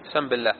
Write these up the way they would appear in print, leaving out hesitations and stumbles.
سم بالله.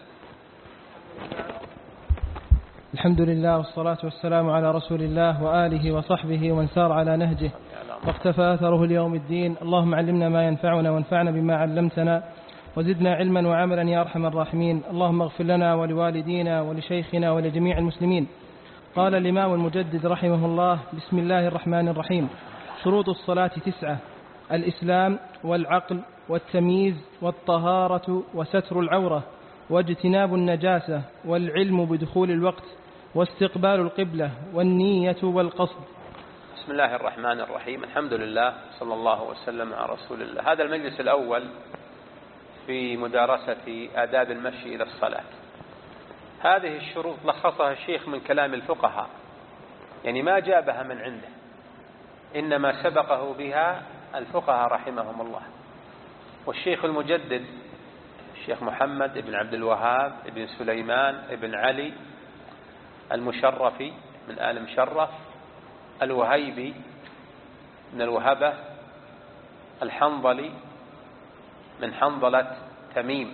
الحمد لله والصلاة والسلام على رسول الله وآله وصحبه ومن سار على نهجه واقتفى أثره ليوم الدين. اللهم علمنا ما ينفعنا وانفعنا بما علمتنا وزدنا علما وعملا يا أرحم الراحمين. اللهم اغفر لنا ولوالدينا ولشيخنا ولجميع المسلمين. قال الإمام المجدد رحمه الله: بسم الله الرحمن الرحيم. شروط الصلاة 9: الإسلام والعقل والتمييز والطهارة وستر العورة واجتناب النجاسة والعلم بدخول الوقت واستقبال القبلة والنية والقصد. بسم الله الرحمن الرحيم. الحمد لله صلى الله وسلم على رسول الله. هذا المجلس الأول في مدارسة آداب المشي إلى الصلاة. هذه الشروط لخصها الشيخ من كلام الفقهاء، يعني ما جابها من عنده، إنما سبقه بها الفقهاء رحمهم الله. والشيخ المجدد الشيخ محمد بن عبد الوهاب بن سليمان بن علي المشرفي من آل مشرف، الوهيبي من الوهبة، الحنظلي من حنظلة تميم،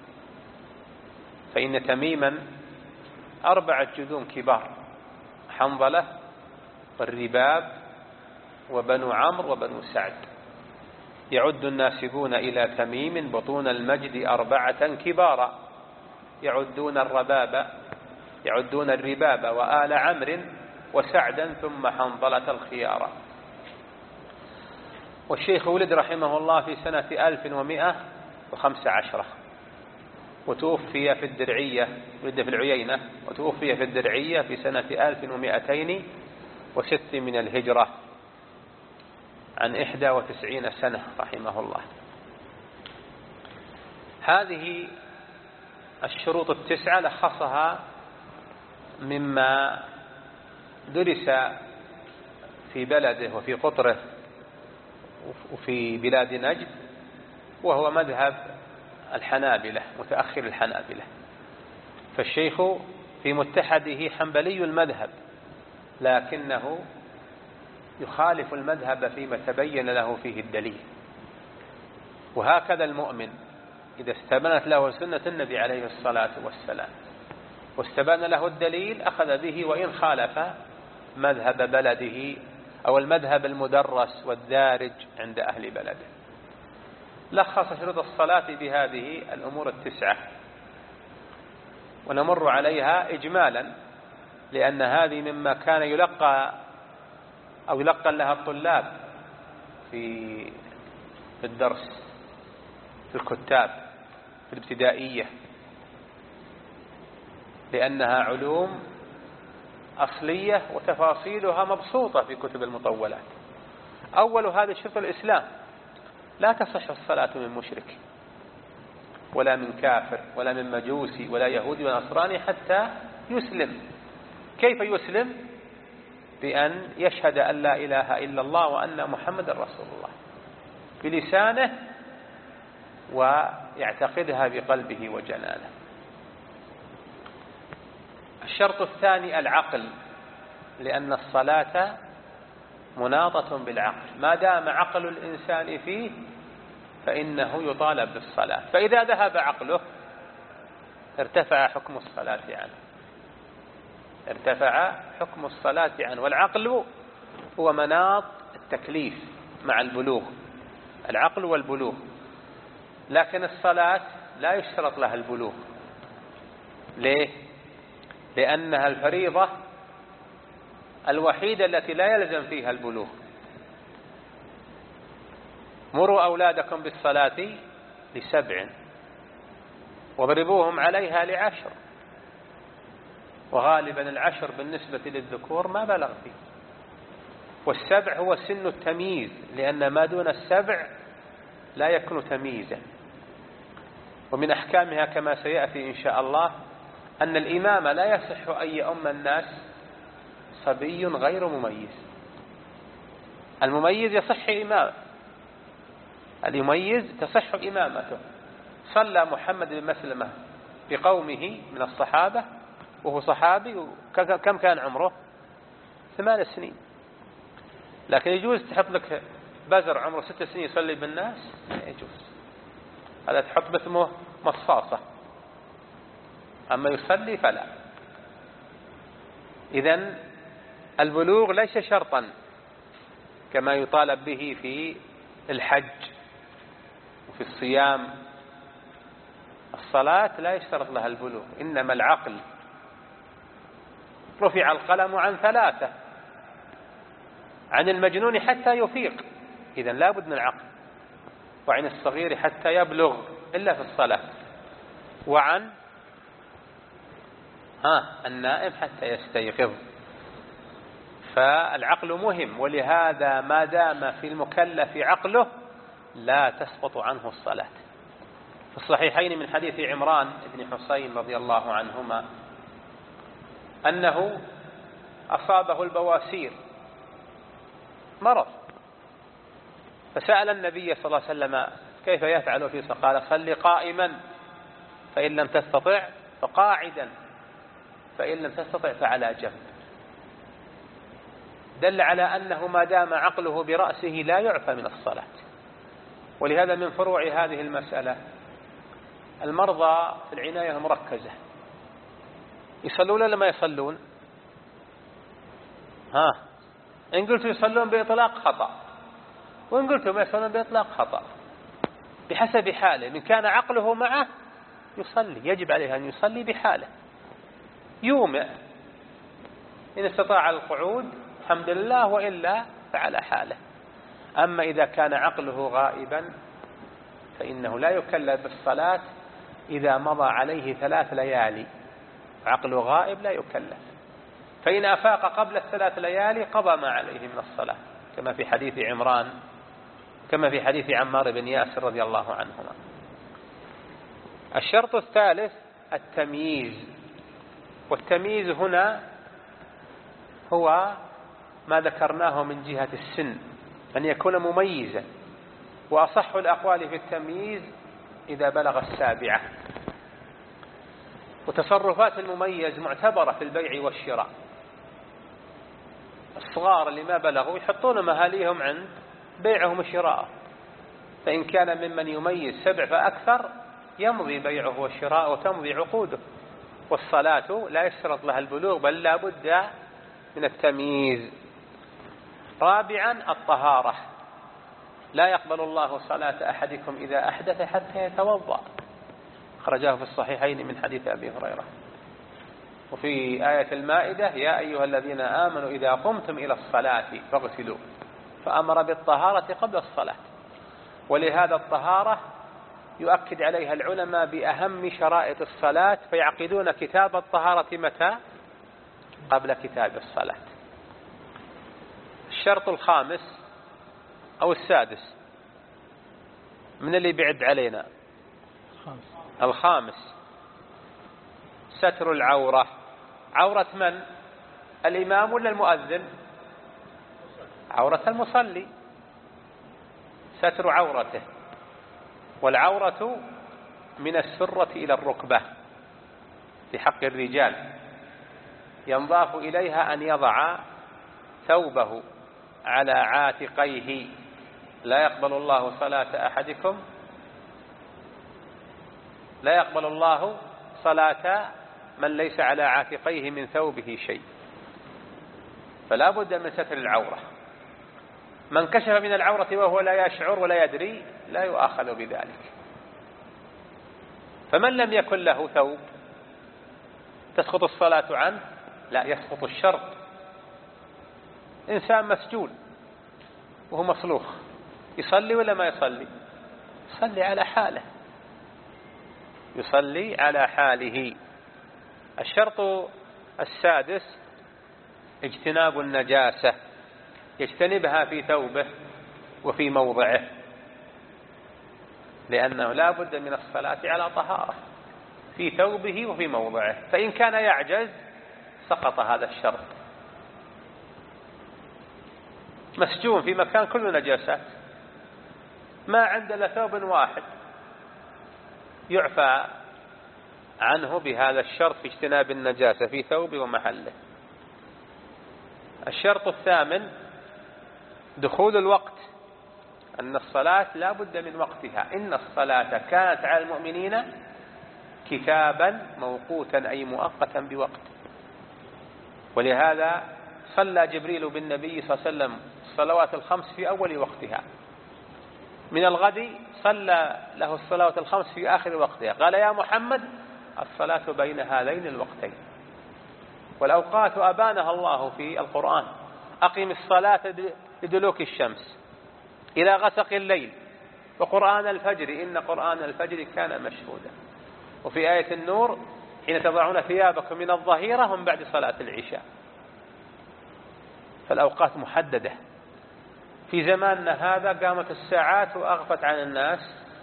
فإن تميما 4 جذوم كبار: حنظلة والرباب وبنو عمرو وبنو سعد. يعد الناسبون إلى تميم بطون المجد 4 كبارا، يعدون الرباب وآل عمرو وسعدا ثم حنظلة الخيارة. والشيخ ولد رحمه الله في سنة 1115 وتوفي في الدرعية، ولد في العيينة وتوفي في الدرعية في سنة 1206 من الهجرة عن 91 سنة رحمه الله. هذه الشروط 9 لخصها مما درس في بلده وفي قطره وفي بلاد نجد، وهو مذهب الحنابلة، متأخر الحنابلة. فالشيخ في متحده حنبلي المذهب، لكنه يخالف المذهب فيما تبين له فيه الدليل. وهكذا المؤمن إذا استبانت له سنة النبي عليه الصلاة والسلام واستبان له الدليل أخذ به، وإن خالف مذهب بلده أو المذهب المدرس والدارج عند أهل بلده. لخص شروط الصلاة بهذه الأمور 9 ونمر عليها إجمالا، لأن هذه مما كان يلقى لها الطلاب في الدرس في الكتاب في الابتدائية، لأنها علوم أصلية وتفاصيلها مبسوطة في كتب المطولات. أول هذا الشرط الإسلام: لا تصح الصلاة من مشرك ولا من كافر ولا من مجوسي ولا يهودي ولا نصراني حتى يسلم. كيف يسلم؟ بأن يشهد أن لا إله إلا الله وأن محمد رسول الله بلسانه ويعتقدها بقلبه وجنانه. الشرط الثاني العقل، لأن الصلاة مناطة بالعقل، ما دام عقل الإنسان فيه فإنه يطالب بالصلاة، فإذا ذهب عقله ارتفع حكم الصلاة عنه. والعقل هو مناط التكليف مع البلوغ، العقل والبلوغ. لكن الصلاة لا يشترط لها البلوغ. ليه؟ لأنها الفريضة الوحيدة التي لا يلزم فيها البلوغ. مروا أولادكم بالصلاة ل7 واضربوهم عليها ل10. وغالبا 10 بالنسبة للذكور ما بلغ فيه. وال7 هو سن التمييز، لأن ما دون 7 لا يكون تمييزا. ومن أحكامها كما سيأتي إن شاء الله أن الإمام لا يصح أن يؤم الناس صبي غير مميز. المميز يصح إمامه، المميز تصح إمامته. صلى محمد بن مسلمة بقومه من الصحابة وهو صحابي، كم كان عمره؟ 8 سنين. لكن يجوز تحط لك بزر عمره 6 سنين يصلي بالناس؟ لا يجوز. هذا تحط باسمه مصاصة أما يصلي فلا. إذن البلوغ ليس شرطا كما يطالب به في الحج وفي الصيام. الصلاة لا يشترط لها البلوغ، إنما العقل. رفع القلم عن 3، عن المجنون حتى يفيق، إذن لا بد من العقل، وعن الصغير حتى يبلغ إلا في الصلاة، وعن النائم حتى يستيقظ. فالعقل مهم، ولهذا ما دام في المكلف عقله لا تسقط عنه الصلاة. في الصحيحين من حديث عمران بن حسين رضي الله عنهما أنه أصابه البواسير، مرض، فسأل النبي صلى الله عليه وسلم كيف يفعل فيه؟ قال صل قائما فإن لم تستطع فقاعدا فإن لم تستطع فعلى جنب. دل على أنه ما دام عقله برأسه لا يعفى من الصلاة. ولهذا من فروع هذه المسألة المرضى في العناية المركزة يصلون ولا ما يصلون؟ إن قلتوا يصلون بإطلاق خطأ، وإن قلتوا ما يصلون بإطلاق خطأ، بحسب حاله. من كان عقله معه يصلي، يجب عليه أن يصلي بحاله، يومئ إن استطاع القعود الحمد لله، وإلا فعلى حاله. أما إذا كان عقله غائبا فإنه لا يكلف بالصلاة إذا مضى عليه 3 ليالي، عقله غائب لا يكلف. فإن أفاق قبل 3 ليالي قضى ما عليه من الصلاة، كما في حديث عمار بن ياسر رضي الله عنهما. الشرط الثالث التمييز، والتمييز هنا هو ما ذكرناه من جهة السن، أن يكون مميزا. وأصح الأقوال في التمييز إذا بلغ 7. وتصرفات المميز معتبرة في البيع والشراء. الصغار اللي ما بلغوا يحطون مهاليهم عند بيعهم وشراءه، فإن كان ممن يميز 7 فأكثر يمضي بيعه والشراء وتمضي عقوده. والصلاة لا يشترط لها البلوغ، بل لا بد من التمييز. رابعا الطهارة، لا يقبل الله صلاة أحدكم إذا أحدث حتى يتوضأ، خرجاه في الصحيحين من حديث أبي هريرة. وفي آية المائدة يا أيها الذين آمنوا إذا قمتم إلى الصلاة فاغسلوا، فأمر بالطهارة قبل الصلاة. ولهذا الطهارة يؤكد عليها العلماء بأهم شرائط الصلاة، فيعقدون كتاب الطهارة متى؟ قبل كتاب الصلاة. الشرط الخامس أو السادس من اللي بعد علينا؟ الخامس ستر العورة. عورة من؟ الإمام ولا المؤذن؟ عورة المصلي، ستر عورته. والعورة من السرة إلى الركبة في حق الرجال، ينضاف إليها أن يضع ثوبه على عاتقيه. لا يقبل الله صلاة أحدكم، لا يقبل الله صلاة من ليس على عاتقيه من ثوبه شيء، فلا بد من ستر العورة. من كشف من العورة وهو لا يشعر ولا يدري لا يؤاخذ بذلك. فمن لم يكن له ثوب تسقط الصلاة عنه؟ لا، يسقط الشرط. إنسان مسجون وهو مصلوخ، يصلي ولا ما يصلي؟ يصلي على حاله، يصلي على حاله. الشرط السادس اجتناب النجاسة، يجتنبها في ثوبه وفي موضعه، لأنه لا بد من الصلاة على طهارة في ثوبه وفي موضعه. فإن كان يعجز سقط هذا الشرط. مسجون في مكان كله نجاسات، ما عنده إلا ثوب واحد، يعفى عنه بهذا الشرط في اجتناب النجاسة في ثوبه ومحله. الشرط الثامن دخول الوقت، أن الصلاة لا بد من وقتها. إن الصلاة كانت على المؤمنين كتابا موقوتا أي مؤقتا بوقت. ولهذا صلى جبريل بالنبي صلى الله عليه وسلم الصلوات الخمس في أول وقتها، من الغد صلى له الصلوات الخمس في آخر وقتها، قال يا محمد الصلاة بين هذين الوقتين. والأوقات أبانها الله في القرآن: أقم الصلاة لدلوك الشمس إلى غسق الليل وقرآن الفجر إن قرآن الفجر كان مشهودا. وفي آية النور: حين تضعون ثيابكم من الظهيرة ومن بعد صلاة العشاء. فالأوقات محددة. في زماننا هذا قامت الساعات وأغفت عن الناس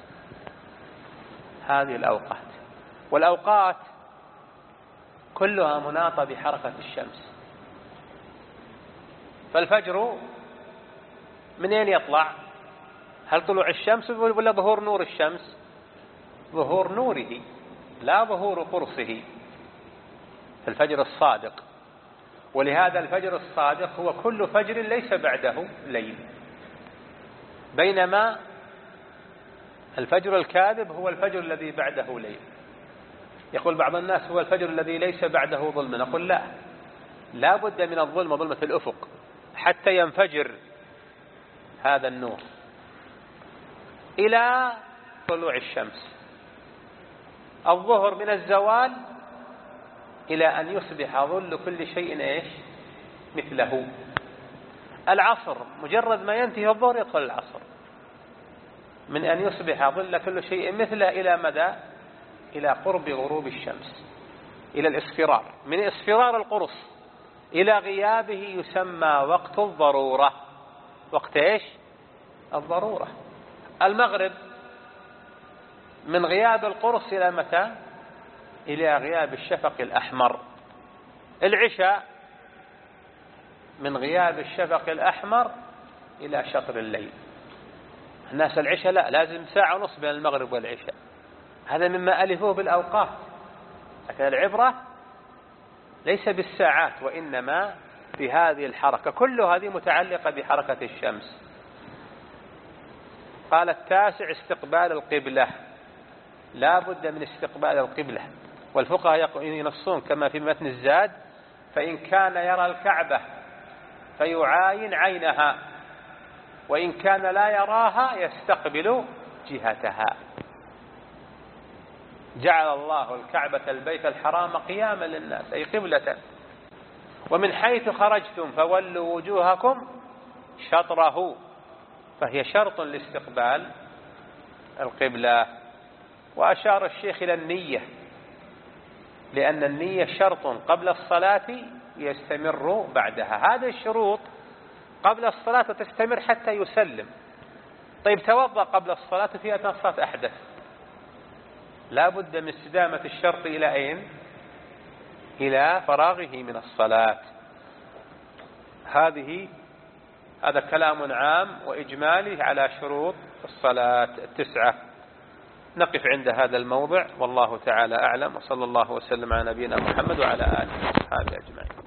هذه الأوقات، والأوقات كلها مناطة بحركة الشمس. فالفجر من أين يطلع؟ هل طلوع الشمس ولا ظهور نور الشمس؟ ظهور نوره لا ظهور قرصه، الفجر الصادق. ولهذا الفجر الصادق هو كل فجر ليس بعده ليل، بينما الفجر الكاذب هو الفجر الذي بعده ليل. يقول بعض الناس هو الفجر الذي ليس بعده ظلم، نقول لا بد من الظلم، ظلمة الأفق، حتى ينفجر هذا النور إلى طلوع الشمس. الظهر من الزوال إلى أن يصبح ظل كل شيء مثله. العصر مجرد ما ينتهي الظهر يدخل العصر، من أن يصبح ظل كل شيء مثله إلى مدى؟ إلى قرب غروب الشمس، إلى الإصفرار. من إصفرار القرص إلى غيابه يسمى وقت الضرورة. وقت الضرورة. المغرب من غياب القرص إلى متى؟ إلى غياب الشفق الأحمر. العشاء من غياب الشفق الأحمر إلى شطر الليل. الناس العشاء لازم ساعة ونصف بين المغرب والعشاء، هذا مما ألفوه بالأوقات. لكن العبرة ليس بالساعات وإنما بهذه الحركة، كل هذه متعلقة بحركة الشمس. قال التاسع: استقبال القبلة، لا بد من استقبال القبلة. والفقهاء ينصون كما في متن الزاد: فإن كان يرى الكعبة فيعاين عينها، وإن كان لا يراها يستقبل جهتها. جعل الله الكعبة البيت الحرام قياما للناس أي قبلة. ومن حيث خرجتم فولوا وجوهكم شطره، فهي شرط لاستقبال القبلة. وأشار الشيخ إلى النية، لأن النية شرط قبل الصلاة يستمر بعدها. هذه الشروط قبل الصلاة وتستمر حتى يسلم. طيب توضأ قبل الصلاة في أثناء الصلاة أحدث، لا بد من استدامة الشرط إلى أين؟ إلى فراغه من الصلاة. هذا كلام عام وإجمالي على شروط الصلاة 9. نقف عند هذا الموضع، والله تعالى أعلم، وصلى الله وسلم على نبينا محمد وعلى آله وصحبه أجمعين.